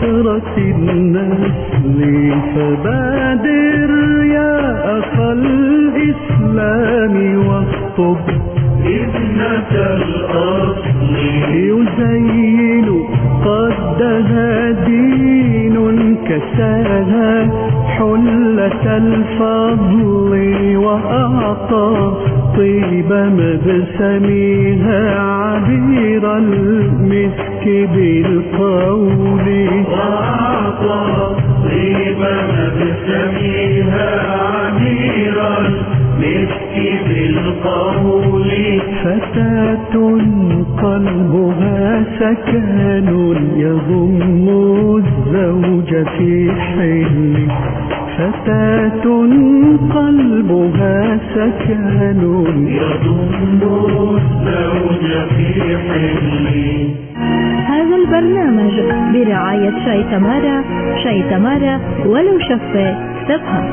فطرة النسل فبادر يا أخا الإسلام واخطب ابنة الأصل يزين قدها دين كساها حلة الفضل وأعطى طيب مبسمها عبير المسك بالقول وأعطى طيب مبسمها عبير المسك بالقول فتاة قلبها سكن يضم الزوج في حل فتاة قلبها سكن يضم الزوج في حل. هذا البرنامج برعاية شاي تمارا. شاي تمارا ولو شفة تفهم.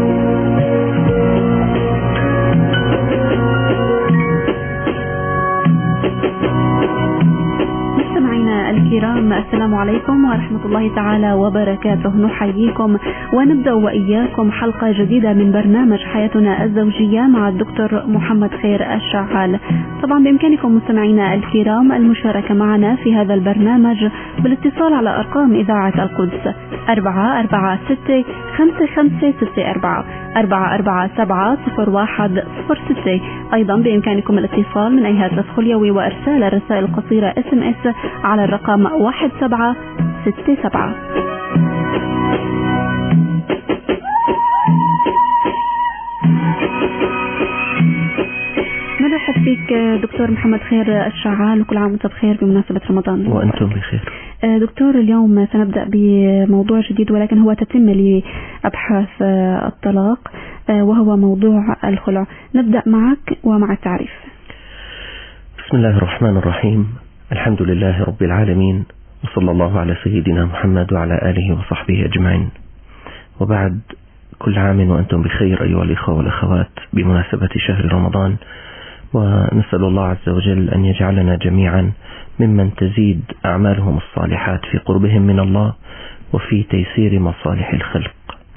مستمعينا الكرام، السلام عليكم ورحمة الله تعالى وبركاته. نحييكم ونبدأ وإياكم حلقة جديدة من برنامج حياتنا الزوجية مع الدكتور محمد خير الشعال. طبعا بإمكانكم مستمعينا الكرام المشاركة معنا في هذا البرنامج بالاتصال على أرقام إذاعة القدس 446-5564 447-0106. أيضا بإمكانكم الاتصال من أي هاتف خليوي وإرسال الرسائل القصيرة SMS على الرقم 1767. مرحب فيك دكتور محمد خير الشعال، وكل عام وانت بخير بمناسبة رمضان. وأنتم بخير. دكتور، اليوم سنبدأ بموضوع جديد ولكن هو تتم لأبحاث الطلاق وهو موضوع الخلع. نبدأ معك ومع التعريف. بسم الله الرحمن الرحيم. الحمد لله رب العالمين، وصلى الله على سيدنا محمد وعلى آله وصحبه أجمعين. وبعد، كل عام وأنتم بخير أيها الإخوة والأخوات بمناسبة شهر رمضان، ونسأل الله عز وجل أن يجعلنا جميعا ممن تزيد أعمالهم الصالحات في قربهم من الله وفي تيسير مصالح الخلق.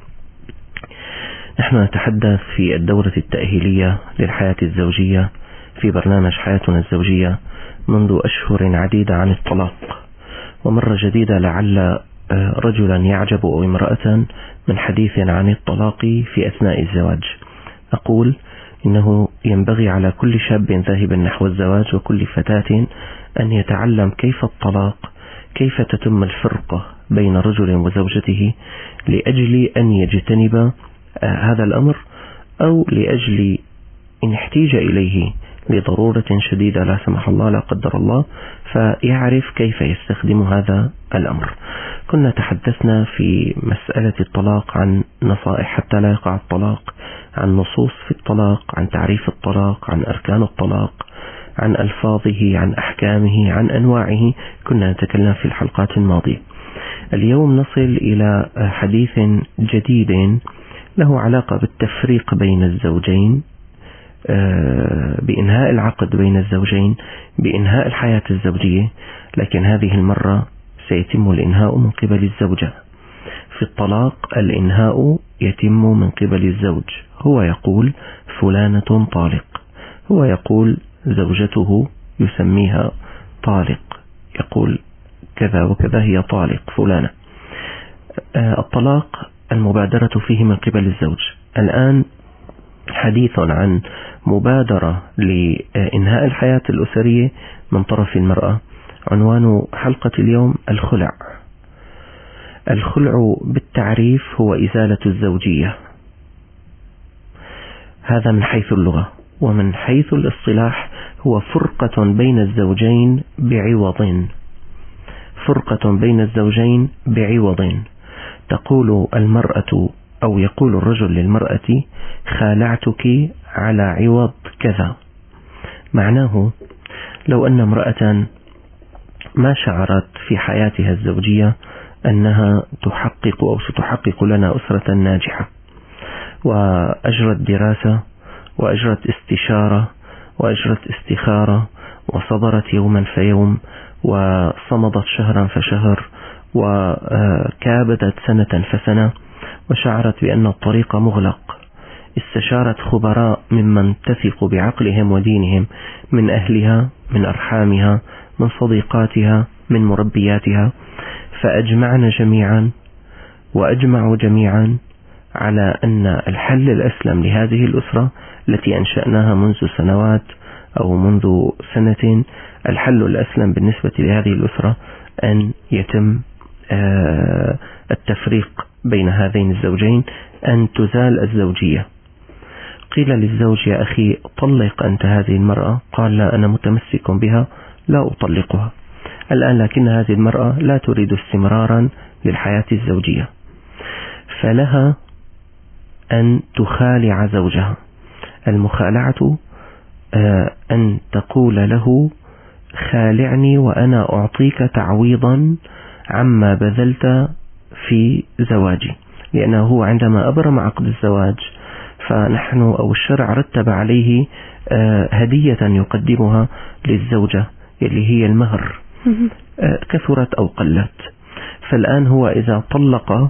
نحن نتحدث في الدورة التأهيلية للحياة الزوجية في برنامج حياتنا الزوجية منذ أشهر عديدة عن الطلاق، ومرة جديدة لعل رجلا يعجب أو امرأة من حديث عن الطلاق في أثناء الزواج. أقول إنه ينبغي على كل شاب ذاهب نحو الزواج وكل فتاة أن يتعلم كيف الطلاق، كيف تتم الفرقة بين رجل وزوجته، لأجل أن يجتنب هذا الأمر، أو لأجل إن احتيج إليه لضرورة شديدة لا سمح الله لا قدر الله، فيعرف كيف يستخدم هذا الأمر. كنا تحدثنا في مسألة الطلاق عن نصائح حتى لا يقع الطلاق، عن نصوص في الطلاق، عن تعريف الطلاق، عن أركان الطلاق، عن ألفاظه، عن أحكامه، عن أنواعه. كنا نتكلم في الحلقات الماضية. اليوم نصل إلى حديث جديد له علاقة بالتفريق بين الزوجين، بإنهاء العقد بين الزوجين، بإنهاء الحياة الزوجية، لكن هذه المرة سيتم الإنهاء من قبل الزوجة. في الطلاق الإنهاء يتم من قبل الزوج، هو يقول فلانة طالق، هو يقول زوجته يسميها طالق، يقول كذا وكذا هي طالق فلانة. الطلاق المبادرة فيه من قبل الزوج. الآن حديث عن مبادرة لإنهاء الحياة الأسرية من طرف المرأة. عنوان حلقة اليوم الخلع. الخلع بالتعريف هو إزالة الزوجية، هذا من حيث اللغة، ومن حيث الاصطلاح هو فرقة بين الزوجين بعوض. فرقة بين الزوجين بعوض. تقول المرأة أو يقول الرجل للمرأة خالعتك على عوض كذا. معناه لو أن امرأة ما شعرت في حياتها الزوجية أنها تحقق أو ستحقق لنا أسرة ناجحة، وأجرت دراسة وأجرت استشارة وأجرت استخارة وصبرت يوما فيوم وصمدت شهرا فشهر وكابدت سنة فسنة وشعرت بأن الطريق مغلق. استشارت خبراء ممن تثق بعقلهم ودينهم، من أهلها، من أرحامها، من صديقاتها، من مربياتها، وأجمعوا جميعا على أن الحل الأسلم لهذه الأسرة التي أنشأناها منذ سنوات أو منذ سنة، الحل الأسلم بالنسبة لهذه الأسرة أن يتم التفريق بين هذين الزوجين، أن تزال الزوجية. قيل للزوج: يا أخي طلق أنت هذه المرأة. قال: لا، أنا متمسك بها، لا أطلقها الآن، لكن هذه المرأة لا تريد استمرارا للحياة الزوجية، فلها أن تخالع زوجها. المخالعة أن تقول له: خالعني وأنا أعطيك تعويضا عما بذلت في زواجي، لأنه هو عندما أبرم عقد الزواج فنحن أو الشرع رتب عليه هدية يقدمها للزوجة اللي هي المهر، كثرت أو قلت. فالآن هو إذا طلق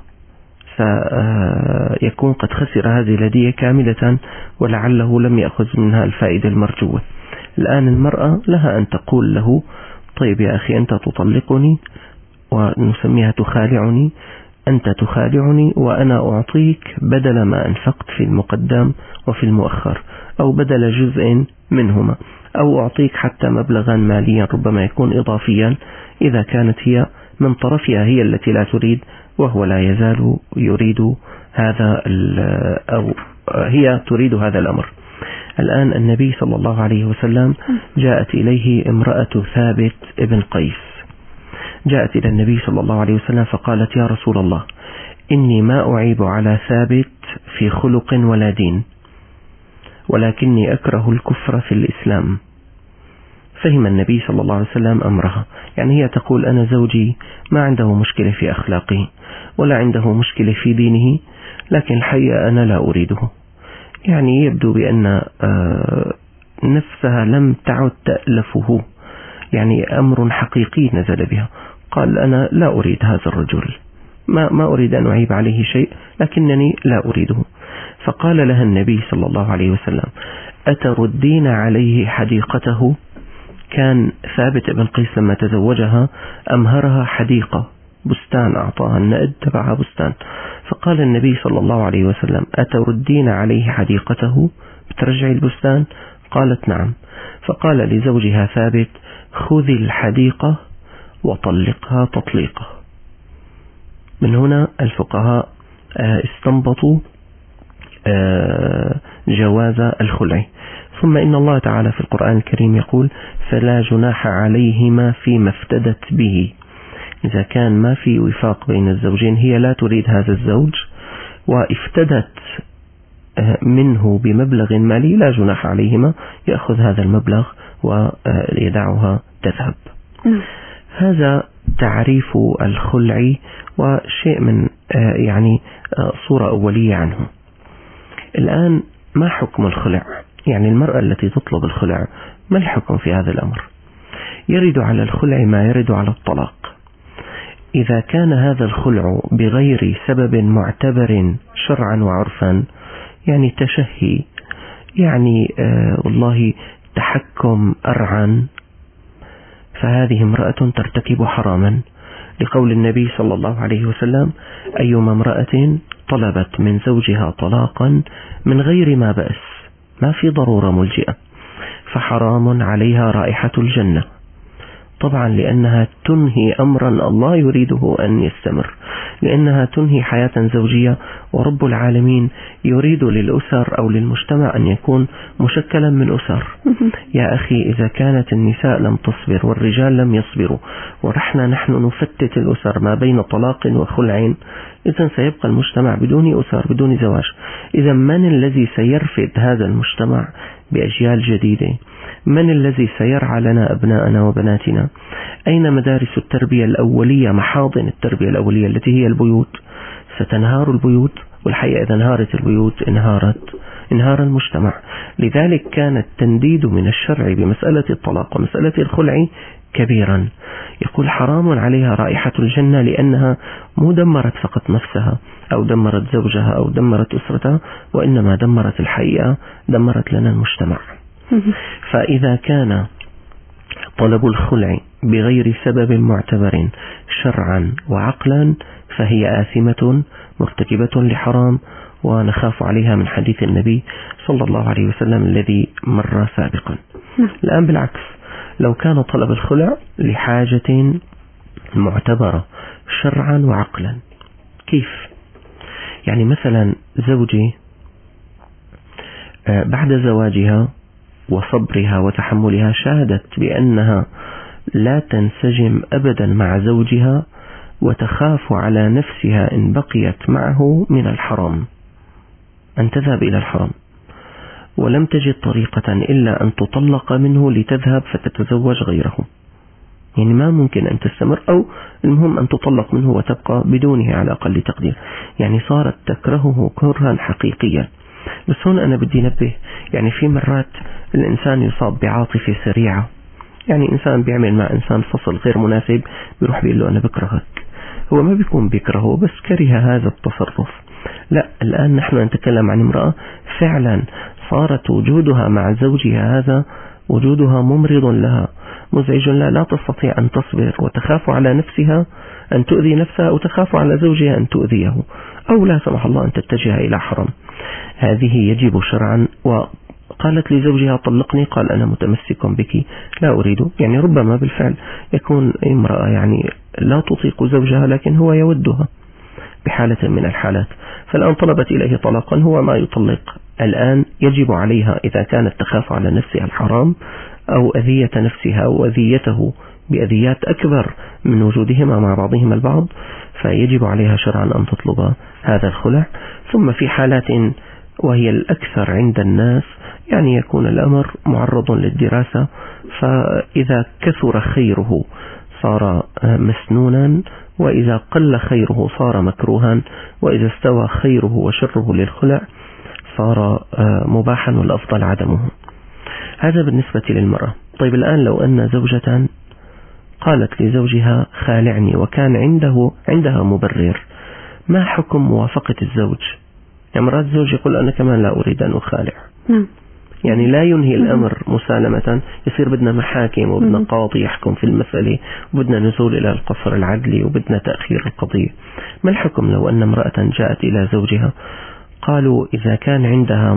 فيكون قد خسر هذه الهدية كاملة، ولعله لم يأخذ منها الفائدة المرجوة. الآن المرأة لها أن تقول له: طيب يا أخي أنت تطلقني، ونسميها تخالعني، أنت تخالعني وأنا أعطيك بدل ما أنفقت في المقدم وفي المؤخر، أو بدل جزء منهما، أو أعطيك حتى مبلغا ماليا ربما يكون إضافيا إذا كانت هي من طرفها هي التي لا تريد، وهو لا يزال يريد هذا، أو هي تريد هذا الأمر. الآن النبي صلى الله عليه وسلم جاءت إليه امرأة ثابت ابن قيس، جاءت إلى النبي صلى الله عليه وسلم فقالت: يا رسول الله، إني ما أعيب على ثابت في خلق ولا دين، ولكني أكره الكفر في الإسلام. فهم النبي صلى الله عليه وسلم أمرها، يعني هي تقول: أنا زوجي ما عنده مشكلة في أخلاقه ولا عنده مشكلة في دينه، لكن الحقيقة أنا لا أريده. يعني يبدو بأن نفسها لم تعد تألفه، يعني أمر حقيقي نزل بها. قال: أنا لا أريد هذا الرجل، ما أريد أن أعيب عليه شيء، لكنني لا أريده. فقال لها النبي صلى الله عليه وسلم: أتردين عليه حديقته؟ كان ثابت بن قيس لما تزوجها أمهرها حديقة، بستان، أعطاها النائب تبعها بستان. فقال النبي صلى الله عليه وسلم: أتردين عليه حديقته؟ بترجعي البستان؟ قالت: نعم. فقال لزوجها ثابت: خذي الحديقة وطلقها تطليقة. من هنا الفقهاء استنبطوا جواز الخلع. ثم إن الله تعالى في القرآن الكريم يقول: فلا جناح عليهما فيما افتدت به. إذا كان ما في وفاق بين الزوجين، هي لا تريد هذا الزوج وافتدت منه بمبلغ مالي، لا جناح عليهما، يأخذ هذا المبلغ ويدعها تذهب. هذا تعريف الخلع وشيء من يعني صورة أولية عنه. الآن ما حكم الخلع؟ يعني المرأة التي تطلب الخلع ما الحكم في هذا الأمر؟ يرد على الخلع ما يرد على الطلاق. إذا كان هذا الخلع بغير سبب معتبر شرعا وعرفا، يعني تشهي، يعني والله تحكم أرعا، فهذه امرأة ترتكب حراما، لقول النبي صلى الله عليه وسلم: أيما امرأة طلبت من زوجها طلاقا من غير ما بأس، ما في ضرورة ملجئة، فحرام عليها رائحة الجنة. طبعا لأنها تنهي أمرا الله يريده أن يستمر، لأنها تنهي حياة زوجية، ورب العالمين يريد للأسر أو للمجتمع أن يكون مشكلا من أسر. يا أخي إذا كانت النساء لم تصبر والرجال لم يصبروا، ورحنا نحن نفتت الأسر ما بين طلاق وخلع، إذن سيبقى المجتمع بدون أسر، بدون زواج. إذا من الذي سيرفد هذا المجتمع بأجيال جديدة؟ من الذي سيرعى لنا أبناءنا وبناتنا؟ أين مدارس التربية الأولية، محاضن التربية الأولية التي هي البيوت؟ ستنهار البيوت، والحقيقة إذا انهارت البيوت انهار المجتمع. لذلك كان التنديد من الشرع بمسألة الطلاق ومسألة الخلع كبيرا. يقول حرام عليها رائحة الجنة لأنها مو دمرت فقط نفسها أو دمرت زوجها أو دمرت أسرتها، وإنما دمرت الحقيقة، دمرت لنا المجتمع. فإذا كان طلب الخلع بغير سبب معتبر شرعا وعقلا فهي آثمة مرتكبة لحرام، ونخاف عليها من حديث النبي صلى الله عليه وسلم الذي مر سابقا. الآن بالعكس، لو كان طلب الخلع لحاجة معتبرة شرعا وعقلا، كيف؟ يعني مثلا زوجي بعد زواجها وصبرها وتحملها شاهدت بأنها لا تنسجم أبدا مع زوجها، وتخاف على نفسها إن بقيت معه من الحرام أن تذهب إلى الحرام، ولم تجد طريقة إلا أن تطلق منه لتذهب فتتزوج غيره. يعني ما ممكن أن تستمر، أو المهم أن تطلق منه وتبقى بدونه على أقل تقدير. يعني صارت تكرهه كرها حقيقيا. بس هون أنا بدي نبه، يعني في مرات الإنسان يصاب بعاطفة سريعة. يعني إنسان بيعمل مع إنسان فصل غير مناسب، بيروح بيقول له أنا بكرهك. هو ما بيكون بيكرهه، بس كره هذا التصرف. لا، الآن نحن نتكلم عن امرأة فعلا صارت وجودها مع زوجها هذا وجودها ممرض لها، مزعج لها، لا تستطيع أن تصبر، وتخاف على نفسها أن تؤذي نفسها، أو تخاف على زوجها أن تؤذيه، أو لا سمح الله أن تتجه إلى حرام. هذه يجب شرعا. وقالت لزوجها طلقني، قال أنا متمسك بك لا أريد. يعني ربما بالفعل يكون امرأة يعني لا تطيق زوجها، لكن هو يودها بحالة من الحالات، فالآن طلبت إليه طلاقا، هو ما يطلق. الآن يجب عليها إذا كانت تخاف على نفسها الحرام أو أذية نفسها أو أذيته بأذيات أكبر من وجودهما مع بعضهما البعض، فيجب عليها شرعا أن تطلب هذا الخلع. ثم في حالات وهي الأكثر عند الناس، يعني يكون الأمر معرض للدراسة، فإذا كثر خيره صار مسنونا، وإذا قل خيره صار مكروها، وإذا استوى خيره وشره للخلع صار مباحا والأفضل عدمه. هذا بالنسبة للمرأة. طيب الآن لو أن زوجة قالت لزوجها خالعني وكان عندها مبرر، ما حكم موافقة الزوج؟ يعني مرات الزوج يقول أنا كمان لا أريد أن أخالع، يعني لا ينهي الأمر مسالمة، يصير بدنا محاكم وبدنا قاضي يحكم في المسألة، وبدنا نزول إلى القصر العدلي، وبدنا تأخير القضية. ما الحكم لو أن امرأة جاءت إلى زوجها؟ قالوا إذا كان عندها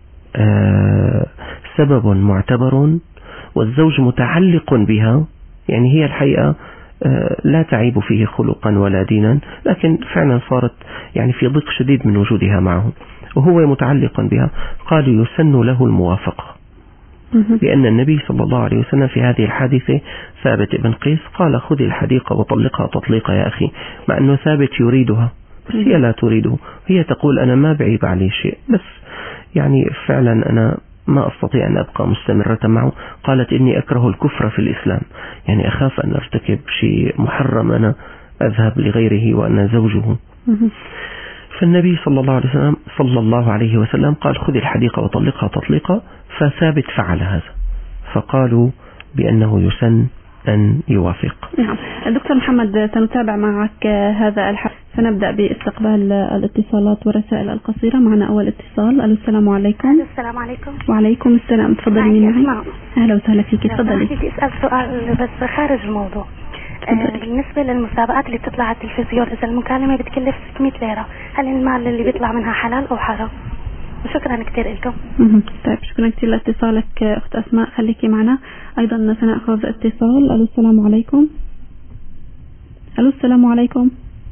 سبب معتبر والزوج متعلق بها، يعني هي الحقيقة لا تعيب فيه خلقا ولا دينا، لكن فعلا صارت يعني في ضيق شديد من وجودها معه وهو متعلق بها، قالوا يسن له الموافقة، لأن النبي صلى الله عليه وسلم في هذه الحادثة ثابت بن قيس قال خذ الحديقة وطلقها تطليقا يا أخي، مع أنه ثابت يريدها بس هي لا تريده، هي تقول أنا ما بعيب عليه شيء، بس يعني فعلا أنا ما أستطيع أن أبقى مستمرة معه. قالت إني أكره الكفر في الإسلام، يعني أخاف أن أرتكب شيء محرم أنا أذهب لغيره وأنا زوجه. فالنبي صلى الله عليه وسلم قال خذ الحديقة وطلقها تطليقا، فثابت فعل هذا، فقالوا بأنه يسن أن يوافق. نعم. الدكتور محمد، سنتابع معك هذا الحديث، سنبدأ باستقبال الاتصالات والرسائل القصيرة. معنا أول اتصال. السلام عليكم. السلام عليكم. وعليكم السلام. تفضلي من معي. أهلا وسهلا فيك. تفضلي. بدي أسأل سؤال بس خارج الموضوع. بالنسبة للمسابقات اللي بتطلع على التلفزيون، إذا المكالمة بتكلف 600 ليرة، هل المال اللي بيطلع منها حلال أو حرام؟ وشكرا كثير لكم. طيب شكرا كثير لاتصالك أخت أسماء، خليكي معنا. أيضا سنأخذ اتصال. ألو السلام عليكم. ألو السلام عليكم.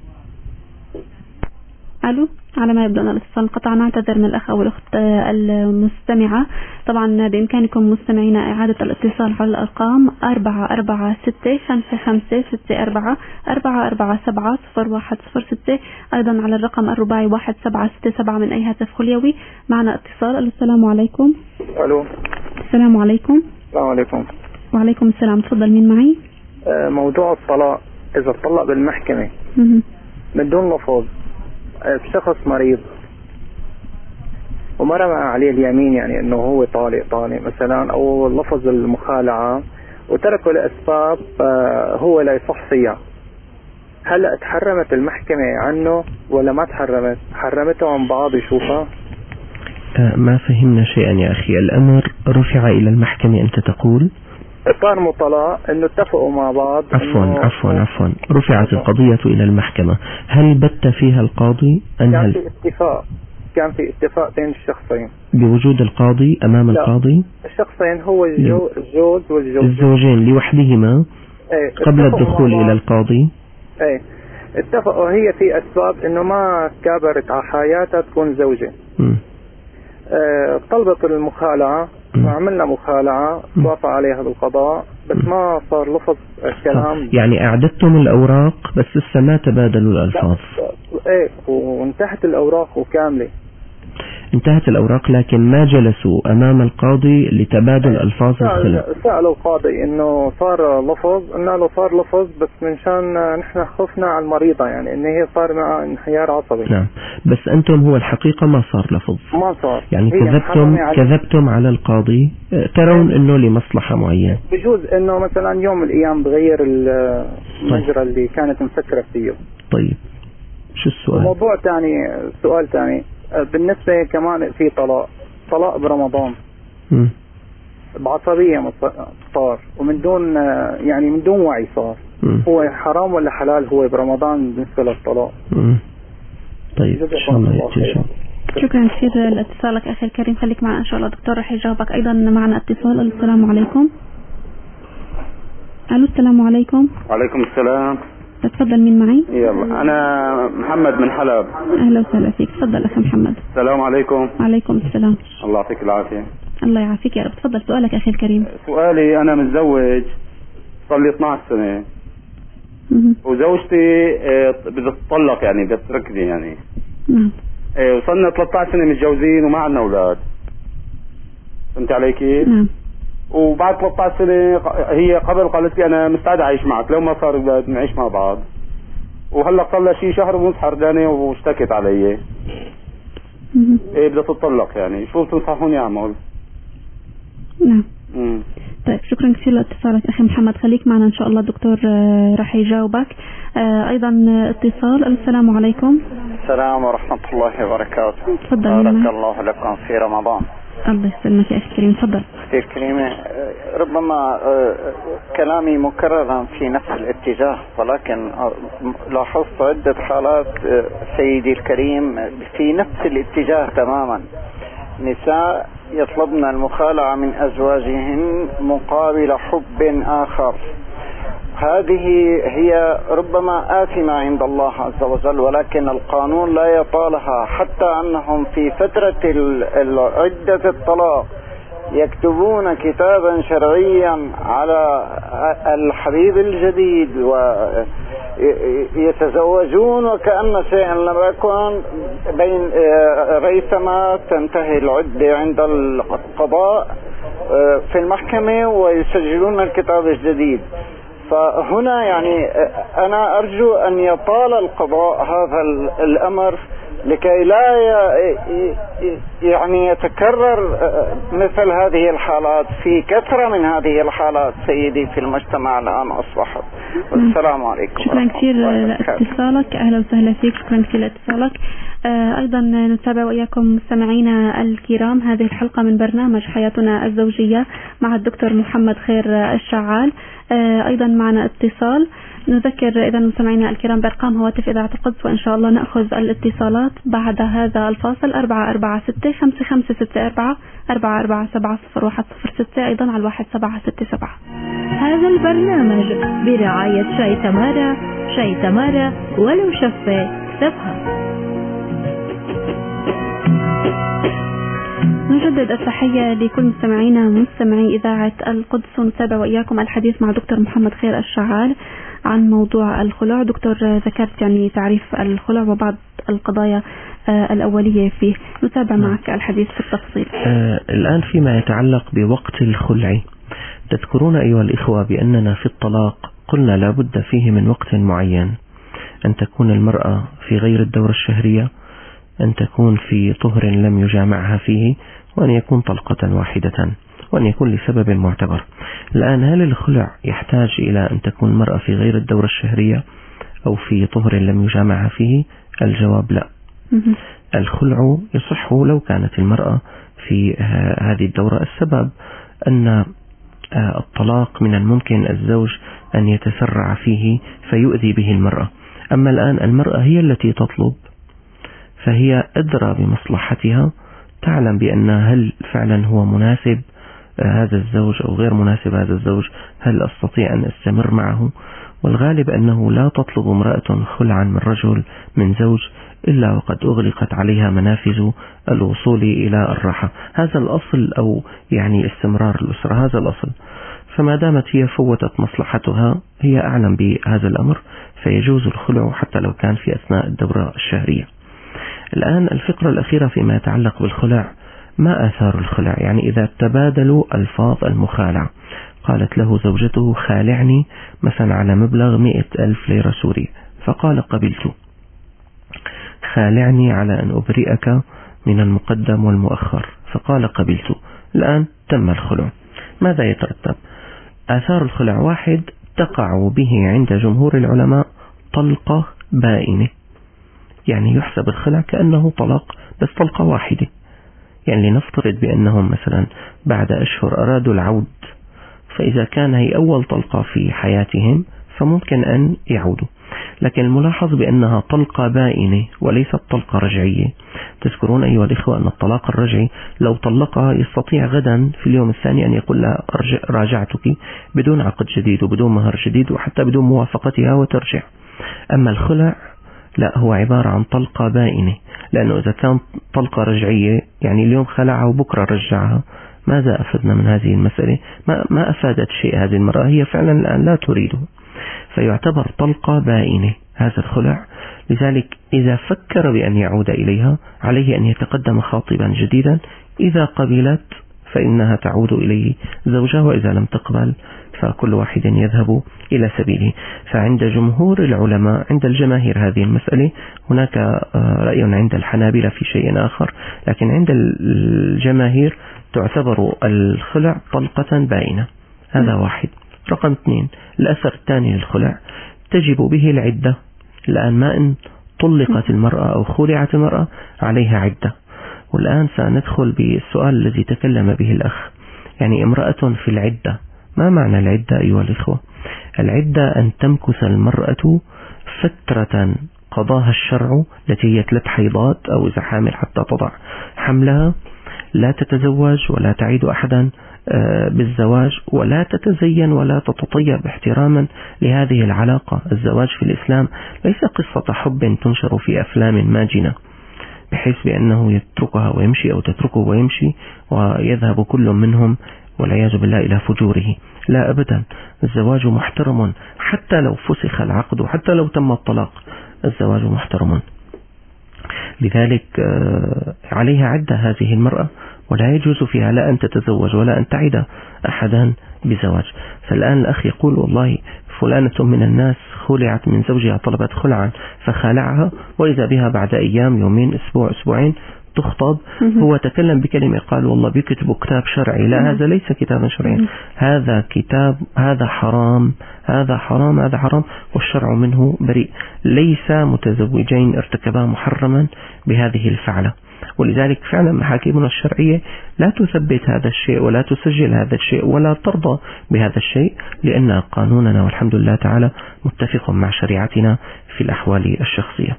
ألو. على ما يبدأ الاتصال قطع، نعتذر من الأخ أو الأخت المستمعة. طبعا بإمكانكم مستمعين إعادة الاتصال على الأرقام 446-556-44-447-0106، أيضا على الرقم الرباعي 1767 من أي هاتف خليوي. معنا اتصال. السلام عليكم. ألو. السلام عليكم. السلام عليكم. وعليكم السلام. تفضل مين معي؟ موضوع الطلاق، إذا اتطلق بالمحكمة من دون لفظ بشخص مريض، وما رمى عليه اليمين يعني انه هو طالق مثلا، او لفظ المخالعة وتركه لأسباب هو لا يصح فيها، هلأ تحرمت المحكمة عنه ولا ما تحرمت؟ حرمته عن بعض يشوفها؟ ما فهمنا شيئا يا أخي. الأمر رفع إلى المحكمة أنت تقول؟ إطار مطلع أنه اتفقوا مع بعض. عفوا رفعت القضية إلى المحكمة، هل بت فيها القاضي أم كان في اتفاق بين الشخصين بوجود القاضي أمام القاضي؟ الشخصين هو الزوج والزوج، الزوجين لوحدهما قبل الدخول إلى القاضي. اتفقوا هي في أسباب أنه ما كابرت على حياتها تكون زوجة. طلبت المخالعة وعملنا مخالعة وافق عليها بالقضاء، بس ما صار لفظ الكلام. يعني أعددتم الأوراق بس لسه ما تبادلوا الألفاظ. وانتهت الأوراق وكاملة. انتهت الأوراق لكن ما جلسوا أمام القاضي لتبادل ألفاظ الخلع. سألوا القاضي إنه صار لفظ، قلنا له صار لفظ بس من شان نحن خفنا على المريضة، يعني إن هي صار معها انحيار عصبي. نعم، بس أنتم هو الحقيقة ما صار لفظ. ما صار. يعني كذبتم على القاضي، ترون إنه لمصلحة معينة. بجوز إنه مثلا يوم من الأيام بغير المجرى اللي كانت مسكرة فيه. طيب شو السؤال؟ موضوع ثاني، سؤال ثاني بالنسبة كمان في طلاق برمضان بعصبية صار ومن دون يعني من دون وعي صار. هو حرام ولا حلال هو برمضان بالنسبة للطلاق؟ طيب إن شاء الله يأتي. شكرا كثير لاتصالك أخي الكريم، خليك معنا إن شاء الله دكتور رح يجاوبك. أيضا معنا اتصال. السلام عليكم. ألو السلام عليكم. وعليكم السلام. تفضل، مين معي؟ يلا أنا محمد من حلب. أهلا وسهلا فيك، تفضل أخي محمد. السلام عليكم. وعليكم السلام. الله يعطيك العافية. الله يعافيك يا رب. تفضل سؤالك أخي الكريم. سؤالي، أنا متزوج صار لي 12 سنة وزوجتي بدها تطلق، يعني بدها تتركني يعني. نعم. وصلنا 13 سنة متجوزين وما عندنا أولاد. فهمت علي كيف؟ نعم. وبعد 13 سنة هي قبل قالت لي أنا مستعد أعيش معك لو ما صار أولاد نعيش مع بعض، وهلا صار لها شي شهر ونص حردانة واشتكت علي. بدها تطلق، يعني شو بتنصحوني أعمل؟ نعم. طيب شكرا كثير لاتصالك أخي محمد، خليك معنا إن شاء الله الدكتور راح يجاوبك. أيضا اتصال. السلام عليكم. السلام ورحمة الله وبركاته. تفضل. بارك الله لكم في رمضان. الله يسلمك يا أخي الكريم، تفضل. أختي الكريمة، ربما كلامي مكررا في نفس الاتجاه، ولكن لاحظت عدة حالات سيدي الكريم في نفس الاتجاه تماما. نساء يطلبن المخالعة من أزواجهن مقابل حب آخر. هذه هي ربما آثمة عند الله عز وجل، ولكن القانون لا يطالها، حتى أنهم في فترة عدة الطلاق يكتبون كتابا شرعيا على الحبيب الجديد ويتزوجون وكأن شيئا لم يكن، بين ريثما تنتهي العدة عند القضاء في المحكمة ويسجلون الكتاب الجديد. فهنا يعني أنا أرجو أن يطال القضاء هذا الأمر لكي لا يعني يتكرر مثل هذه الحالات. في كثرة من هذه الحالات سيدي في المجتمع الآن أصبحت. والسلام عليكم. شكرا كثير لاتصالك، أهلا وسهلا فيك، شكرا كثير لاتصالك. أيضا نتابع وإياكم مستمعينا الكرام هذه الحلقة من برنامج حياتنا الزوجية مع الدكتور محمد خير الشعال. أيضا معنا اتصال. نذكر إذا مستمعينا الكرام بأرقام هواتف إذاعة القدس، وإن شاء الله نأخذ الاتصالات بعد هذا الفاصل. 446-5564 447-0106، أيضا على 1767. هذا البرنامج برعاية شاي تمارا. شاي تمارا ولو شفة تفهم. نجدد التحية لكل مستمعينا مستمعي إذاعة القدس، ونتابع وإياكم الحديث مع دكتور محمد خير الشعال عن موضوع الخلع. دكتور، ذكرت يعني تعريف الخلع وبعض القضايا الأولية فيه، نتابع معك الحديث في التفصيل. الآن فيما يتعلق بوقت الخلع، تذكرون أيها الإخوة بأننا في الطلاق قلنا لا بد فيه من وقت معين، أن تكون المرأة في غير الدورة الشهرية، أن تكون في طهر لم يجامعها فيه، وأن يكون طلقة واحدة، وأن يكون لسبب معتبر. الآن هل الخلع يحتاج إلى أن تكون المرأة في غير الدورة الشهرية أو في طهر لم يجامعها فيه؟ الجواب لا. الخلع يصح لو كانت المرأة في هذه الدورة. السبب أن الطلاق من الممكن الزوج أن يتسرع فيه فيؤذي به المرأة. أما الآن المرأة هي التي تطلب، فهي أدرى بمصلحتها، تعلم بأن هل فعلا هو مناسب هذا الزوج أو غير مناسب هذا الزوج، هل أستطيع أن أستمر معه. والغالب أنه لا تطلب امرأة خلعا من رجل من زوج إلا وقد أغلقت عليها منافذ الوصول إلى الراحة. هذا الأصل، أو يعني استمرار الأسرة، هذا الأصل. فما دامت هي فوتت مصلحتها، هي أعلم بهذا الأمر، فيجوز الخلع حتى لو كان في أثناء الدورة الشهرية. الآن الفقرة الأخيرة فيما يتعلق بالخلع، ما آثار الخلع؟ يعني إذا تبادلوا ألفاظ المخالعة، قالت له زوجته خالعني مثلا على مبلغ 100,000 ليرة سورية، فقال قبلت. خالعني على أن أبرئك من المقدم والمؤخر، فقال قبلت. الآن تم الخلع. ماذا يترتب؟ آثار الخلع: واحد، تقع به عند جمهور العلماء طلقة بائنة، يعني يحسب الخلع كأنه طلاق، بس طلقة واحدة. يعني لنفترض بأنهم مثلا بعد أشهر أرادوا العود، فإذا كان هي أول طلقة في حياتهم فممكن أن يعودوا. لكن الملاحظ بأنها طلقة بائنة وليست طلقة رجعية. تذكرون أيها الإخوة أن الطلاق الرجعي لو طلقها يستطيع غدا في اليوم الثاني أن يقول لها راجعتك بدون عقد جديد وبدون مهر جديد وحتى بدون موافقتها وترجع. أما الخلع لا، هو عبارة عن طلقة بائنة، لأنه إذا كان طلقة رجعية يعني اليوم خلعها وبكرة رجعها، ماذا أفدنا من هذه المسألة؟ ما أفادت شيء هذه المرأة، هي فعلا الآن لا تريده، فيعتبر طلقة بائنة هذا الخلع. لذلك إذا فكر بأن يعود إليها عليه أن يتقدم خاطبا جديدا، إذا قبلت فإنها تعود إليه زوجها، وإذا لم تقبل فكل واحد يذهب إلى سبيله. فعند جمهور العلماء، عند الجماهير هذه المسألة، هناك رأي عند الحنابلة في شيء آخر، لكن عند الجماهير تعتبر الخلع طلقة بائنة. هذا واحد. رقم 2، الأثر الثاني للخلع تجب به العدة. الآن ما إن طلقت المرأة أو خلعت المرأة عليها عدة. والآن سندخل بالسؤال الذي تكلم به الأخ، يعني امرأة في العدة. ما معنى العدة أيها الإخوة؟ العدة أن تمكث المرأة فترة قضاها الشرع، التي هي 3 حيضات، أو إذا حامل حتى تضع حملها، لا تتزوج ولا تعيد أحدا بالزواج، ولا تتزين ولا تتطيب احتراما لهذه العلاقة. الزواج في الإسلام ليس قصة حب تنشر في أفلام ماجنة بحيث بأنه يتركها ويمشي أو تتركه ويمشي ويذهب كل منهم والعياذ بالله إلى فجوره. لا أبدا، الزواج محترم حتى لو فسخ العقد وحتى لو تم الطلاق، الزواج محترم. لذلك عليها عدة هذه المرأة، ولا يجوز فيها لا أن تتزوج ولا أن تعد أحدا بزواج. فالآن الأخ يقول والله فلانة من الناس خلعت من زوجها، طلبت خلعا فخالعها، وإذا بها بعد أيام، يومين، أسبوع، أسبوعين تخطب. هو تكلم بكلمة قال والله بيكتبوا كتاب شرعي. لا، هذا ليس كتابا شرعيا، هذا كتاب، هذا حرام، هذا حرام، هذا حرام، والشرع منه بريء. ليس متزوجين ارتكبا محرما بهذه الفعلة. ولذلك فعلا محاكمنا الشرعية لا تثبت هذا الشيء ولا تسجل هذا الشيء ولا ترضى بهذا الشيء، لأن قانوننا والحمد لله تعالى متفق مع شريعتنا في الأحوال الشخصية.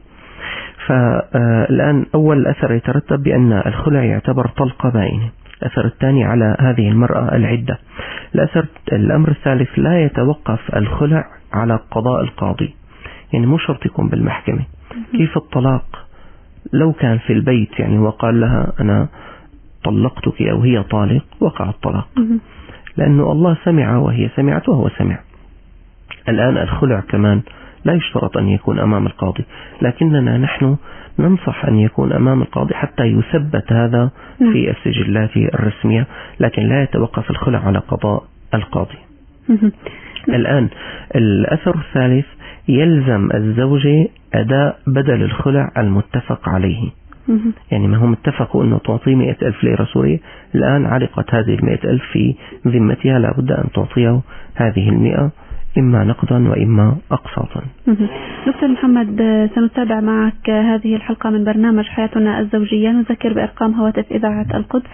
فالآن أول أثر يترتب بأن الخلع يعتبر طلقة بائنة. الأثر الثاني على هذه المرأة العدة. الأمر الثالث، لا يتوقف الخلع على قضاء القاضي، يعني مو شرط يكون بالمحكمة. كيف الطلاق لو كان في البيت، يعني وقال لها أنا طلقتك أو هي طالق، وقع الطلاق، لأنه الله سمع وهي سمعت وهو سمع. الآن الخلع كمان لا يشترط أن يكون أمام القاضي، لكننا نحن ننصح أن يكون أمام القاضي حتى يثبت هذا في السجلات الرسمية، لكن لا يتوقف الخلع على قضاء القاضي. الآن الأثر الثالث، يلزم الزوجة أداء بدل الخلع المتفق عليه. يعني ما هم اتفقوا أنه تعطيه 100,000 ليرة سورية، الآن علقت هذه 100,000 في ذمتها، لابد أن تعطيه هذه 100 إما نقدا وإما أقساطا. دكتور محمد، سنتابع معك هذه الحلقة من برنامج حياتنا الزوجية. نذكر بأرقام هواتف إذاعة القدس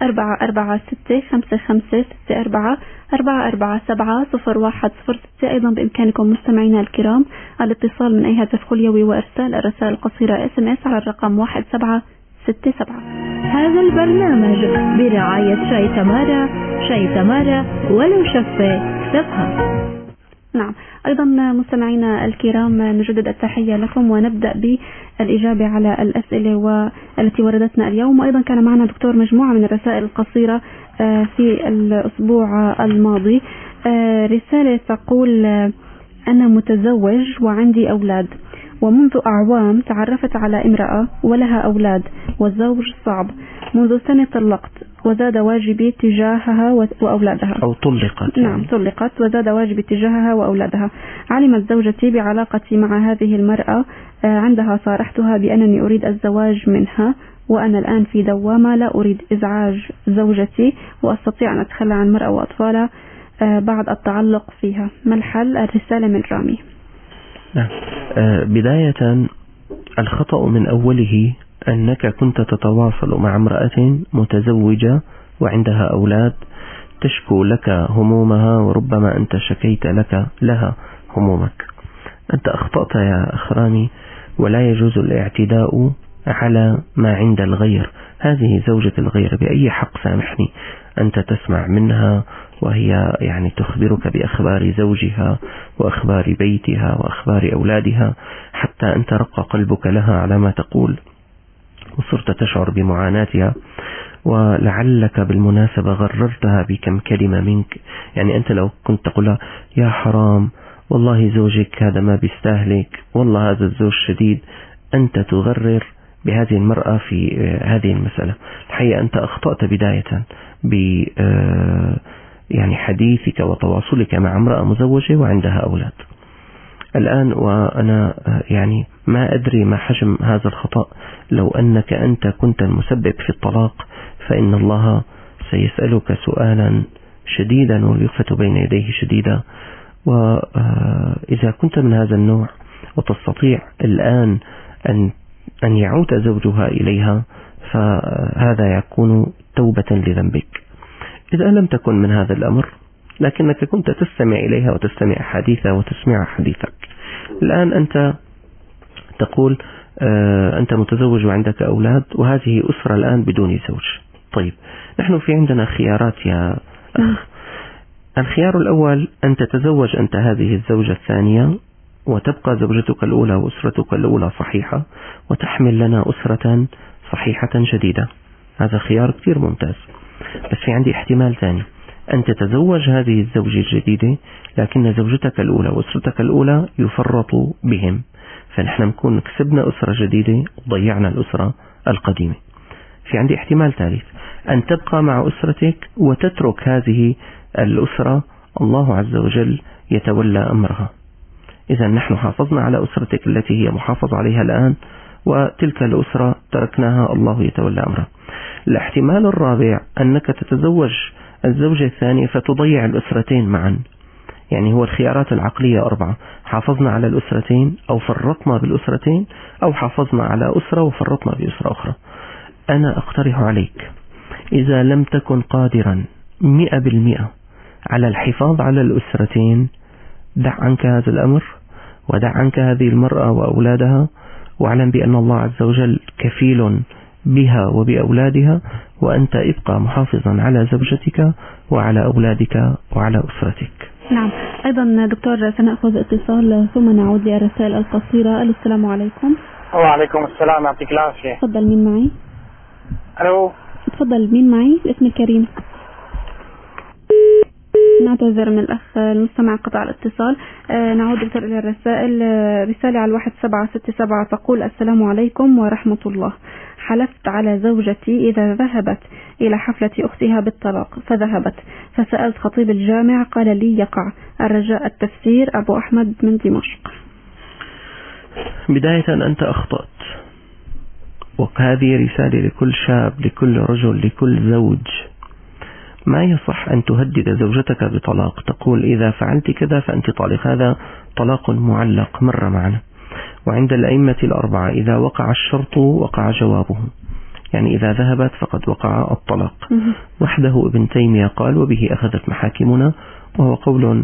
446-5564-4474-0106. أيضا بإمكانكم مستمعينا الكرام الاتصال من أي هاتف خليوي وإرسال الرسائل القصيرة SMS على الرقم 1767. هذا البرنامج برعاية شاي تمارا. شاي تمارا ولو شفة تفهم. نعم، أيضا مستمعينا الكرام نجدد التحية لكم ونبدأ بالإجابة على الأسئلة والتي وردتنا اليوم. وأيضا كان معنا دكتور مجموعة من الرسائل القصيرة في الأسبوع الماضي. رسالة تقول: أنا متزوج وعندي أولاد، ومنذ أعوام تعرفت على امرأة ولها أولاد والزوج صعب. منذ سنة طلقت وزاد واجبي تجاهها وأولادها. أو طلقت. نعم، طلقت وزاد واجبي تجاهها وأولادها. علمت زوجتي بعلاقتي مع هذه المرأة، عندها صارحتها بأنني أريد الزواج منها، وأنا الآن في دوامة لا أريد إزعاج زوجتي، وأستطيع أن أتخلى عن المرأة وأطفالها بعد التعلق فيها. ما الحل؟ الرسالة من رامي. بداية الخطأ من أوله أنك كنت تتواصل مع امرأة متزوجة وعندها أولاد تشكو لك همومها، وربما أنت شكيت لها همومك. أنت أخطأت يا أخ رامي، ولا يجوز الاعتداء على ما عند الغير. هذه زوجة الغير، بأي حق سامحني أنت تسمع منها وهي يعني تخبرك بأخبار زوجها وأخبار بيتها وأخبار أولادها، حتى أنت رق قلبك لها على ما تقول وصرت تشعر بمعاناتها، ولعلك بالمناسبة غررتها بكم كلمة منك. يعني أنت لو كنت تقول يا حرام والله زوجك هذا ما بيستاهلك، والله هذا الزوج شديد، أنت تغرر بهذه المرأة في هذه المسألة. الحقيقة أنت أخطأت بداية يعني حديثك وتواصلك مع امرأة مزوجة وعندها أولاد. الآن وأنا يعني ما أدري ما حجم هذا الخطأ، لو أنك أنت كنت المسبب في الطلاق فإن الله سيسألك سؤالا شديدا والوقفة بين يديه شديدة. وإذا كنت من هذا النوع وتستطيع الآن أن يعود زوجها إليها، فهذا يكون توبة لذنبك. إذا لم تكن من هذا الأمر لكنك كنت تستمع إليها وتستمع حديثها وتسمع حديثك، الآن أنت تقول أنت متزوج وعندك أولاد وهذه أسرة الآن بدون زوج. طيب، نحن في عندنا خيارات يا أخ. الخيار الأول أن تتزوج أنت هذه الزوجة الثانية وتبقى زوجتك الأولى وأسرتك الأولى صحيحة، وتحمل لنا أسرة صحيحة جديدة. هذا خيار كثير ممتاز. بس في عندي احتمال ثاني، أن تتزوج هذه الزوجة الجديدة لكن زوجتك الأولى وأسرتك الأولى يفرطوا بهم، فنحن نكون كسبنا أسرة جديدة وضيعنا الأسرة القديمة. في عندي احتمال ثالث، أن تبقى مع أسرتك وتترك هذه الأسرة الله عز وجل يتولى أمرها. إذا نحن حافظنا على أسرتك التي هي محافظ عليها الآن، وتلك الأسرة تركناها الله يتولى أمرها. الاحتمال الرابع أنك تتزوج الزوجة الثانية فتضيع الأسرتين معا. يعني هو الخيارات العقلية 4: حافظنا على الأسرتين، أو فرطنا بالأسرتين، أو حافظنا على أسرة وفرطنا بأسرة أخرى. أنا أقترح عليك إذا لم تكن قادرا 100% على الحفاظ على الأسرتين، دع عنك هذا الأمر ودع عنك هذه المرأة وأولادها، واعلم بأن الله عز وجل كفيل بها وبأولادها، وأنت ابقى محافظا على زوجتك وعلى أولادك وعلى أسرتك. نعم. أيضا دكتور سنأخذ اتصال ثم نعود للرسائل القصيرة. السلام عليكم. وعليكم السلام، يعطيك العافية. تفضل، مين معي؟ ألو. تفضل، مين معي؟ الاسم الكريم. نعتذر من الأخ المستمع قطع الاتصال. نعود دكتور إلى الرسائل. رسالة على 1767 تقول: السلام عليكم ورحمة الله. حلفت على زوجتي إذا ذهبت إلى حفلة أختها بالطلاق، فذهبت، فسألت خطيب الجامع قال لي يقع. الرجاء التفسير. أبو أحمد من دمشق. بداية أنت أخطأت، وهذه رسالة لكل شاب، لكل رجل، لكل زوج. ما يصح أن تهدد زوجتك بطلاق، تقول إذا فعلت كذا فأنت طالق. هذا طلاق معلق مر معنا. وعند الأئمة الأربعة إذا وقع الشرط وقع جوابه، يعني إذا ذهبت فقد وقع الطلاق. وحده ابن تيمية قال وبه أخذت محاكمنا، وهو قول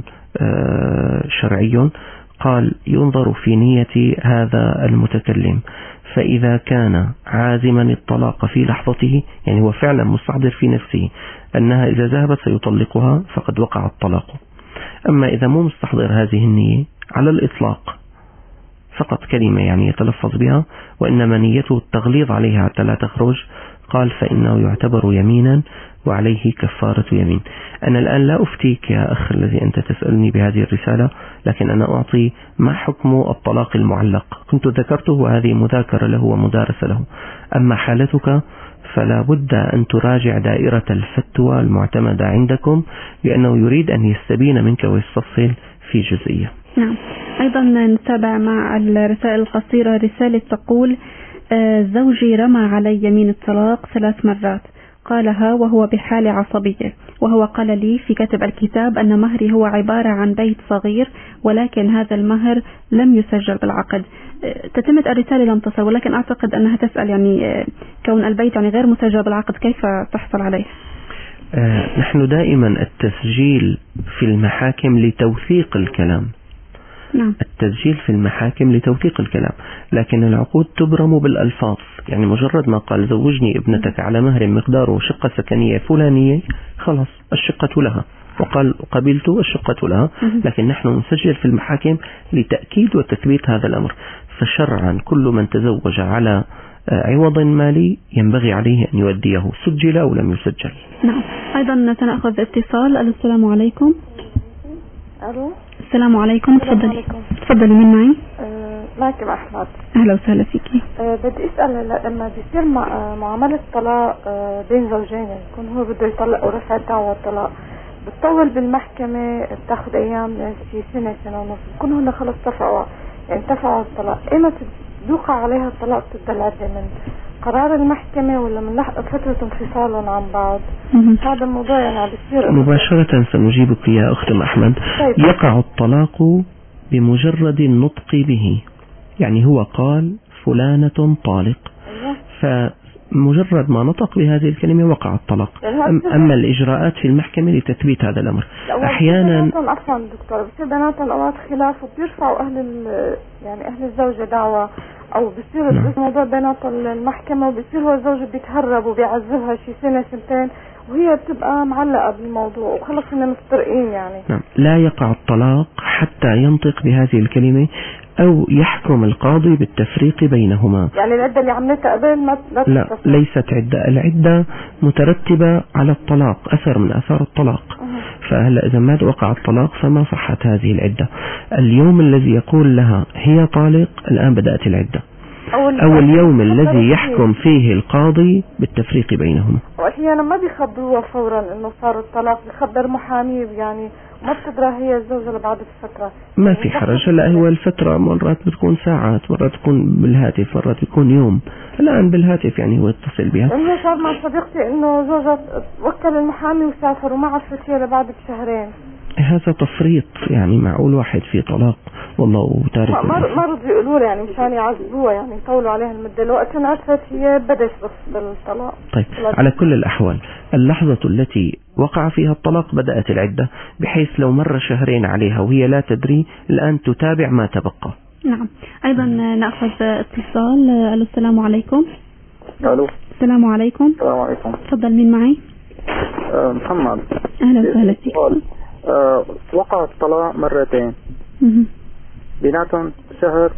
شرعي، قال ينظر في نية هذا المتكلم، فإذا كان عازما الطلاق في لحظته، يعني هو فعلا مستحضر في نفسه أنها إذا ذهبت سيطلقها فقد وقع الطلاق. أما إذا مو مستحضر هذه النية على الإطلاق، فقط كلمة يعني يتلفظ بها وإنما نيته التغليظ عليها حتى لا تخرج، قال فإنه يعتبر يمينا وعليه كفارة يمين. أنا الآن لا أفتيك يا أخ الذي أنت تسألني بهذه الرسالة، لكن أنا أعطي ما حكم الطلاق المعلق. كنت ذكرته وهذه مذاكرة له ومدارسة له. أما حالتك فلا بد أن تراجع دائرة الفتوى المعتمدة عندكم، لأنه يريد أن يستبين منك ويستفصل في جزئية. نعم. أيضا نتابع مع الرسائل القصيرة. رسالة تقول زوجي رمى علي يمين الطلاق 3 مرات، قالها وهو بحال عصبية، وهو قال لي في كتب الكتاب أن مهري هو عبارة عن بيت صغير، ولكن هذا المهر لم يسجل بالعقد. تتمة الرسالة لم تصل، ولكن أعتقد أنها تسأل يعني كون البيت يعني غير مسجل بالعقد كيف تحصل عليه؟ نحن دائما التسجيل في المحاكم لتوثيق الكلام. نعم. التسجيل في المحاكم لتوثيق الكلام، لكن العقود تبرم بالألفاظ. يعني مجرد ما قال زوجني ابنتك على مهر مقداره شقة سكنية فلانية، خلاص الشقة لها، وقال قبلت الشقة لها. لكن نحن نسجل في المحاكم لتأكيد وتثبيت هذا الأمر. فشرعا كل من تزوج على عوض مالي ينبغي عليه أن يؤديه، سجل أو لم يسجل. نعم. أيضا سنأخذ اتصال. السلام عليكم. ألو. السلام عليكم. تفضلي من معي؟ معك أحمد. أهلا وسهلا فيكي. بدي أسأل، لما بيصير معاملة طلاق بين زوجين، يعني يكون هو بده يطلق ورفع دعوى الطلاق، بتطول بالمحكمة، بتاخد أيام، شي سنة ونص، بكون هن خلص اتفقوا على الطلاق. إيمتى بيوقع عليها الطلاق تبدأ العدة؟ من قرار المحكمة ولا من فترة انفصالهم عن بعض؟ هذا الموضوع يعني بيصير مباشرة. سنجيبك يا أخت أحمد. طيب. يقع الطلاق بمجرد النطق به، يعني هو قال فلانة طالق، فمجرد ما نطق بهذه الكلمة وقع الطلاق. أما الإجراءات في المحكمة لتثبيت هذا الأمر أحيانا عفوا دكتور، بصير بيناتهم أوقات خلاف وبيرفعوا يعني أهل الزوجة دعوة، أو بيصير الموضوع بيناتهم المحكمة، وبيصير هو الزوج بيتهرب وبيعذبها شي سنة سنتين، وهي بتبقى معلقة بالموضوع وخلص إننا مفترقين يعني. نعم. لا يقع الطلاق حتى ينطق بهذه الكلمة أو يحكم القاضي بالتفريق بينهما. يعني العدة اللي عملتها قبل ما لا، ليست عدة. العدة مترتبة على الطلاق، أثر من أثار الطلاق. فهلا إذا ما وقع الطلاق فما صحت هذه العدة. اليوم الذي يقول لها هي طالق الآن بدأت العدة، أو اليوم الذي يحكم فيه القاضي بالتفريق بينهما. وأحيانا ما بيخبروها فورا إنه صار الطلاق، بيخبر محامي، يعني ما بتدرى هي الزوجة لبعد الفترة. ما في حرج. هلا هو الفترة مرات بتكون ساعات، مرات تكون بالهاتف، مرات يكون يوم. الآن بالهاتف يعني هو يتصل بها. أنا صار مع صديقتي إنه زوجها وكل المحامي وسافر وما عرفت هي لبعد بشهرين. هذا تفريط. يعني معقول واحد في طلاق والله وتارك ما رضوا يقولوا لها، يعني مشان يعذبوها، يعني يطولوا عليها المدة. الوقت عرفت هي بدش بس بالطلاق. طيب، على كل الأحوال اللحظة التي وقع فيها الطلاق بدأت العدة، بحيث لو مر شهرين عليها وهي لا تدري الآن تتابع ما تبقى. نعم. أيضا نأخذ اتصال. السلام عليكم. ألو. السلام عليكم. السلام عليكم. تفضل مين معي؟ محمد. أهلا وسهلا فيك. وقع الطلاق مرتين بيناتهم شهر،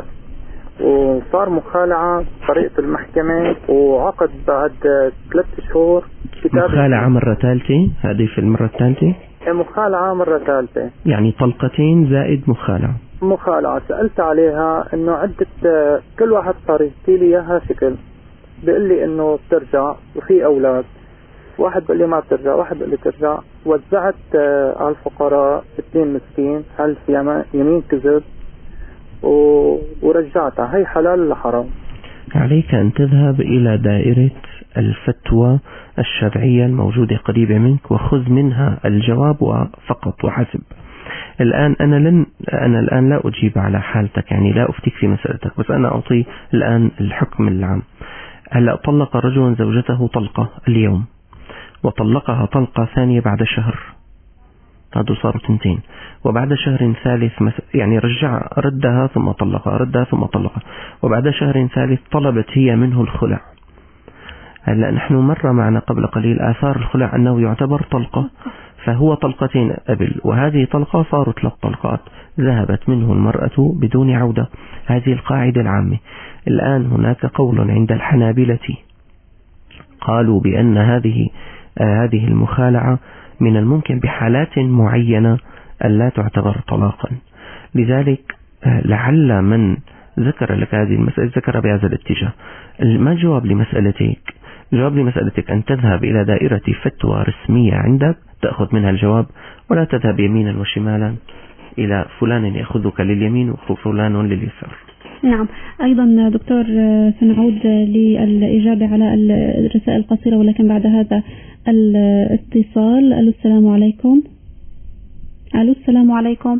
وصار مخالعة طريقة المحكمة، وعقد بعد 3 شهور مخالعة مرة ثالثة. هذه في المرة الثالثة مخالعة مرة ثالثة، يعني طلقتين زائد مخالعة. سألت عليها انه عدة، كل واحد صار يحكي لي اياها شكل، بيقول لي انه بترجع وفي اولاد، واحد بيقول لي ما بترجع، واحد بيقول لي ترجع. وزعت على الفقراء 2 مسكين، هل في يمين كذب، ورجعتها. هي حلال ولا حرام؟ عليك أن تذهب إلى دائرة الفتوى الشرعية الموجودة قريبة منك وخذ منها الجواب فقط وحسب. الآن أنا الآن لا أجيب على حالتك، يعني لا أفتيك في مسألتك، بس أنا أعطي الآن الحكم العام. هلأ طلق رجل زوجته طلقة اليوم وطلقها طلقة ثانية بعد شهر، هذا صاروا 2، وبعد شهر ثالث يعني ردها ثم طلقها، وبعد شهر ثالث طلبت هي منه الخلع. هلا نحن مر معنا قبل قليل آثار الخلع أنه يعتبر طلقة، فهو طلقتين قبل، وهذه طلقة صارت 3 طلقات، ذهبت منه المرأة بدون عودة. هذه القاعدة العامة. الآن هناك قول عند الحنابلة قالوا بأن هذه المخالعة من الممكن بحالات معينة ألا تعتبر طلاقا. لذلك لعل من ذكر لك هذه المسألة ذكر بهذا الاتجاه. ما جواب لمسألتك؟ جواب لمسألتك أن تذهب إلى دائرة فتوى رسمية عندك تأخذ منها الجواب، ولا تذهب يمينا وشمالا إلى فلان يأخذك لليمين وفلان لليسار. نعم. أيضا دكتور سنعود للإجابة على الرسائل القصيرة، ولكن بعد هذا الاتصال. ألو السلام عليكم. السلام عليكم.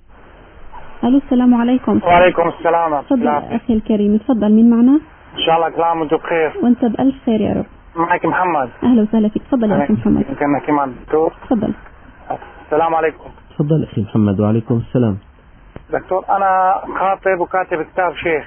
وعليكم السلام. تفضل أخي الكريم، تفضل. مين معنا؟ إن شاء الله كلام وانتم بخير. وانت بألف خير يا رب. معك محمد. أهلا وسهلا فيك. تفضل يا أخي محمد. يمكن نحكي مع الدكتور؟ تفضل. السلام عليكم. تفضل أخي محمد. وعليكم السلام. دكتور أنا خاطب وكاتب كتاب شيخ،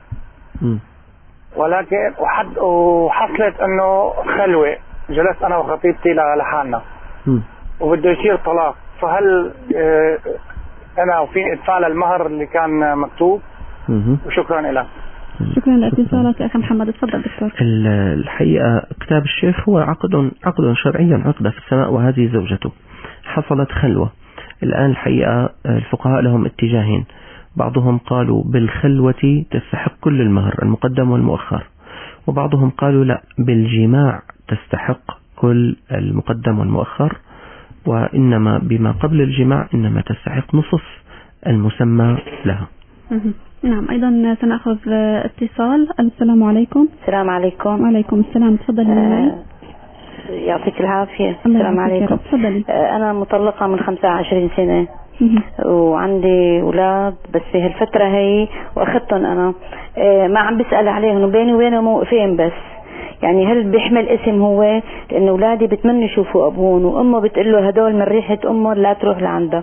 ولكن وحصلت إنه خلوة، جلست أنا وخطيبتي لحالنا وبده يصير طلاق، فهل أنا وفي إدفع للمهر اللي كان مكتوب؟ وشكرا لك. شكرا لاتصالك أخي محمد. تفضل دكتور. الحقيقة كتاب الشيخ هو عقد شرعي، عقد في السماء، وهذه زوجته. حصلت خلوة. الآن الحقيقة الفقهاء لهم اتجاهين، بعضهم قالوا بالخلوة تستحق كل المهر المقدم والمؤخر، وبعضهم قالوا لا، بالجماع تستحق كل المقدم والمؤخر، وإنما بما قبل الجماع إنما تستحق نصف المسمى لها. نعم. أيضا سنأخذ اتصال. السلام عليكم. السلام عليكم. وعليكم السلام. تفضل. يعطيك العافية. السلام عليكم. أنا مطلقة من 25 سنة وعندي أولاد، بس في هالفترة هي وأخذتهم أنا ما عم بسأل عليهم، وبيني وبينهم موقفين بس. يعني هل بيحمل اسم هو؟ لأن أولادي بتمنوا يشوفوا أبوهم، وأمه بتقول له هدول من ريحة أمه لا تروح لعنده.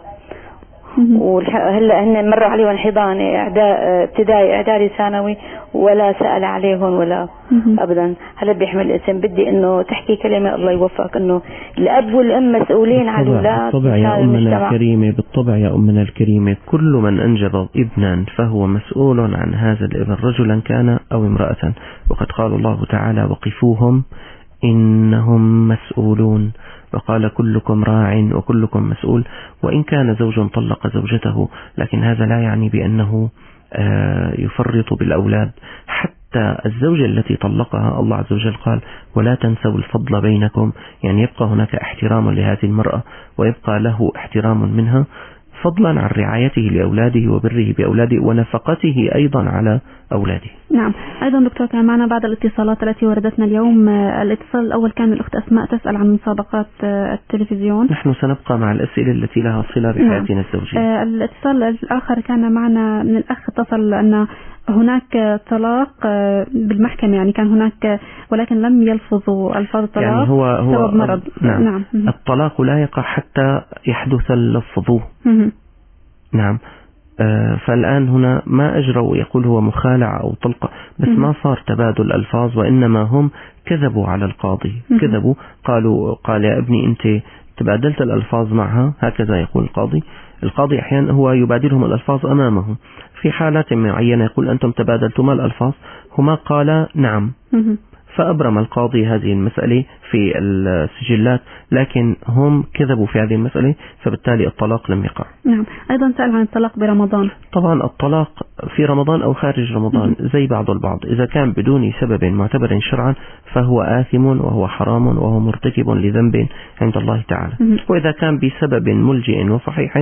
وهلا هن مروا عليهم حضان ابتدائي اعدادي ثانوي ولا سأل عليهم ولا ابدا. هلا بيحمل اسم. بدي انه تحكي كلمه الله يوفقك، انه الاب والام مسؤولين على الاولاد. بالطبع يا امنا الكريمه، بالطبع يا امنا الكريمه، كل من انجب ابنا فهو مسؤول عن هذا الابن، رجلا كان او امراه. وقد قال الله تعالى وقفوهم إنهم مسؤولون، وقال كلكم راع وكلكم مسؤول. وإن كان زوج طلق زوجته، لكن هذا لا يعني بأنه يفرط بالأولاد. حتى الزوجة التي طلقها الله عز وجل قال ولا تنسوا الفضل بينكم، يعني يبقى هناك احترام لهذه المرأة ويبقى له احترام منها، فضلا عن رعايته لأولاده وبره بأولاده ونفقته أيضا على أولاده. نعم. أيضا دكتور كان معنا بعض الاتصالات التي وردتنا اليوم. الاتصال الأول كان من الأخت أسماء تسأل عن مسابقات التلفزيون. نحن سنبقى مع الأسئلة التي لها صلة بحياتنا الزوجية. الاتصال الآخر كان معنا من الأخ اتصل أن هناك طلاق بالمحكمة، يعني كان هناك ولكن لم يلفظوا ألفاظ الطلاق يعني هو سبب مرض. نعم. الطلاق لا يقع حتى يحدث اللفظ. نعم. فالآن هنا ما أجروا يقول هو مخالعة أو طلقة، بس ما صار تبادل ألفاظ، وإنما هم كذبوا على القاضي. كذبوا، قال يا ابني أنت تبادلت الألفاظ معها، هكذا يقول القاضي أحيانا هو يبادلهم الألفاظ أمامه، في حالات معينة يقول أنتم تبادلتما الألفاظ، هما قال نعم، فأبرم القاضي هذه المسألة في السجلات، لكن هم كذبوا في هذه المسألة، فبالتالي الطلاق لم يقع. نعم. أيضا سأل عن الطلاق برمضان. طبعا الطلاق في رمضان أو خارج رمضان زي بعض البعض، إذا كان بدون سبب معتبر شرعا فهو آثم وهو حرام وهو مرتكب لذنب عند الله تعالى، وإذا كان بسبب ملجئ وصحيح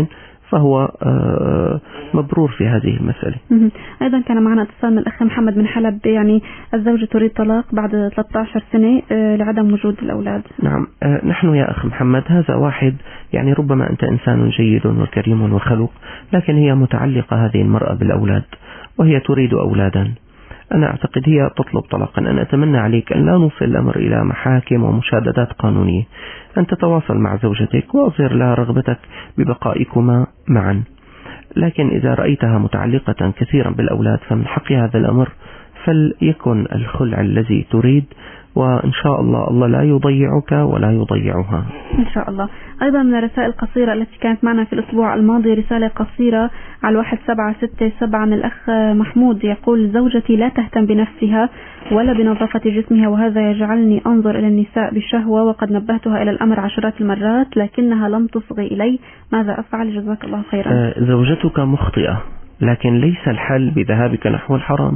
فهو مبرور في هذه المسألة. أيضا كان معنا اتصال من الأخ محمد من حلب، يعني الزوجة تريد طلاق بعد 13 سنة لعدم وجود الأولاد. نعم، نحن يا أخ محمد هذا واحد، يعني ربما أنت إنسان جيد وكريم وخلوق، لكن هي متعلقة هذه المرأة بالأولاد وهي تريد أولادا. أنا أعتقد هي تطلب طلاقا. أنا أتمنى عليك أن لا نوصل الأمر إلى محاكم ومشاددات قانونية، أن تتواصل مع زوجتك وأظهر لها رغبتك ببقائكما معا. لكن إذا رأيتها متعلقة كثيرا بالأولاد فمن حق هذا الأمر فليكن الخلع الذي تريد، وإن شاء الله لا يضيعك ولا يضيعها إن شاء الله. أيضا من الرسائل القصيرة التي كانت معنا في الأسبوع الماضي رسالة قصيرة على 1767 من الأخ محمود، يقول: زوجتي لا تهتم بنفسها ولا بنظافة جسمها، وهذا يجعلني أنظر إلى النساء بالشهوة، وقد نبهتها إلى الأمر عشرات المرات لكنها لم تصغي إلي، ماذا أفعل؟ جزاك الله خيرا. زوجتك مخطئة، لكن ليس الحل بذهابك نحو الحرام.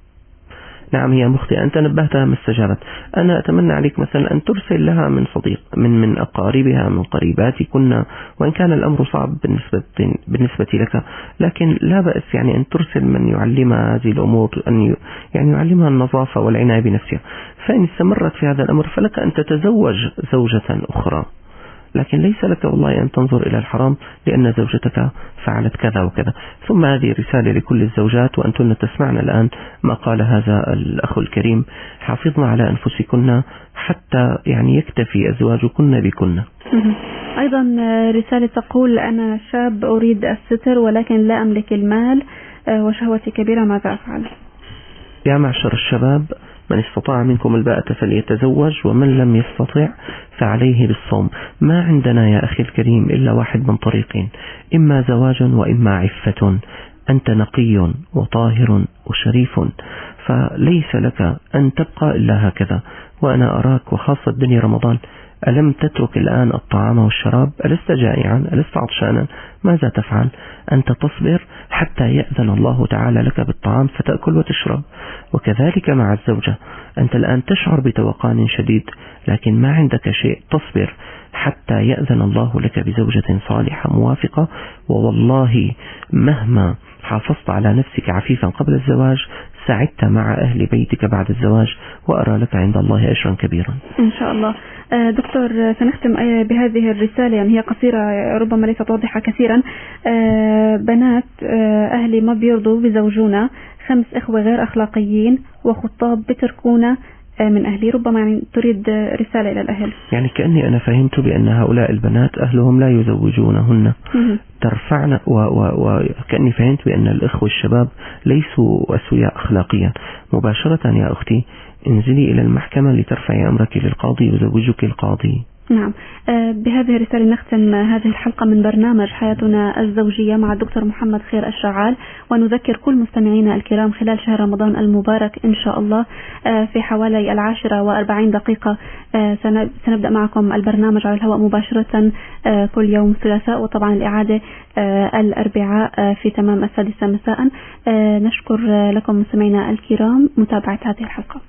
نعم هي مخطئة، أنت نبهتها ما استجابت. أنا أتمنى عليك مثلا أن ترسل لها من صديق من أقاربها من قريباتكن، وإن كان الأمر صعب بالنسبة لك، لكن لا بأس يعني أن ترسل من يعلمها هذه الأمور، أن يعني يعلمها النظافة والعناية بنفسها. فإن استمرت في هذا الأمر فلك أن تتزوج زوجة أخرى، لكن ليس لك والله أن تنظر إلى الحرام لأن زوجتك فعلت كذا وكذا. ثم هذه رسالة لكل الزوجات وأنتن تسمعن الآن ما قال هذا الأخ الكريم: حافظنا على أنفسكن حتى يعني يكتفي أزواجكن بكن. أيضا رسالة تقول: أنا شاب أريد الستر ولكن لا أملك المال وشهوتي كبيرة، ماذا أفعل؟ يا معشر الشباب، من استطاع منكم الباءة فليتزوج، ومن لم يستطع فعليه بالصوم. ما عندنا يا أخي الكريم إلا واحد من طريقين: إما زواج وإما عفة. أنت نقي وطاهر وشريف، فليس لك أن تبقى إلا هكذا. وأنا أراك وخاصة دنيا رمضان، ألم تترك الآن الطعام والشراب؟ ألست جائعا؟ ألست عطشانا؟ ماذا تفعل؟ أنت تصبر حتى يأذن الله تعالى لك بالطعام فتأكل وتشرب. وكذلك مع الزوجة، أنت الآن تشعر بتوقان شديد لكن ما عندك شيء، تصبر حتى يأذن الله لك بزوجة صالحة موافقة. ووالله مهما حافظت على نفسك عفيفا قبل الزواج سعدت مع أهل بيتك بعد الزواج، وأرى لك عند الله أجرا كبيرا إن شاء الله. دكتور، سنختم بهذه الرسالة، يعني هي قصيرة ربما ليست واضحة كثيرا. بنات أهلي ما بيرضوا بزوجونا، 5 إخوة غير أخلاقيين وخطاب بتركونا من أهلي. ربما يعني تريد رسالة إلى الأهل. يعني كأني أنا فهمت بأن هؤلاء البنات أهلهم لا يزوجونهن، ترفعن وكأني فهمت بأن الإخوة الشباب ليسوا أسوياء أخلاقيا. مباشرة يا أختي انزلي إلى المحكمة لترفعي أمرك للقاضي يزوجك القاضي. نعم. بهذه الرسالة نختم هذه الحلقة من برنامج حياتنا الزوجية مع الدكتور محمد خير الشعال، ونذكر كل مستمعينا الكرام خلال شهر رمضان المبارك إن شاء الله في حوالي 10:40 سنبدأ معكم البرنامج على الهواء مباشرة كل يوم ثلاثاء، وطبعا الإعادة الأربعاء في تمام 6 مساء. نشكر لكم مستمعينا الكرام متابعة هذه الحلقة.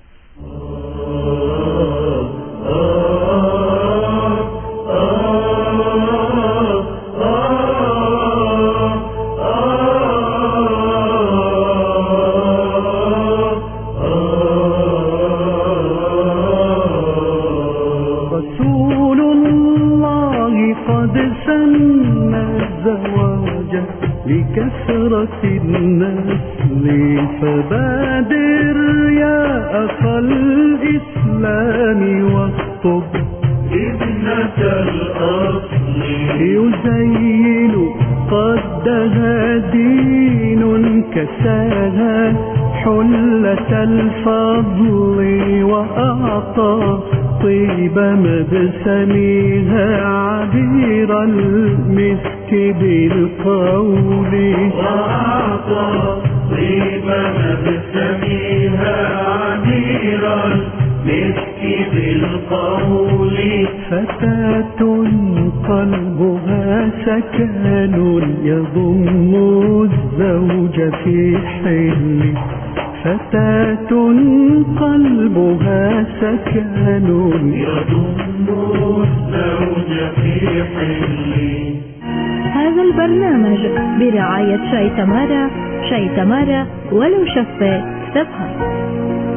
رسول الله قد سن الزواج لكثرة النسل، فبادر يا أخا الإسلام واخطب ابنة الأصل، يزين قدها دين كساها حلة الفضل، وأعطى طيب مبسمها عبير المسك بالقول، وأعطى طيب مبسمها عبير المسك بالقول. فتاة قلبها سكن يضم الزوج في حل، فتاة قلبها سكن يضم الزوج في حل. هذا هذا البرنامج برعاية شاي تمارا. شاي تمارا ولو شفة تبقى.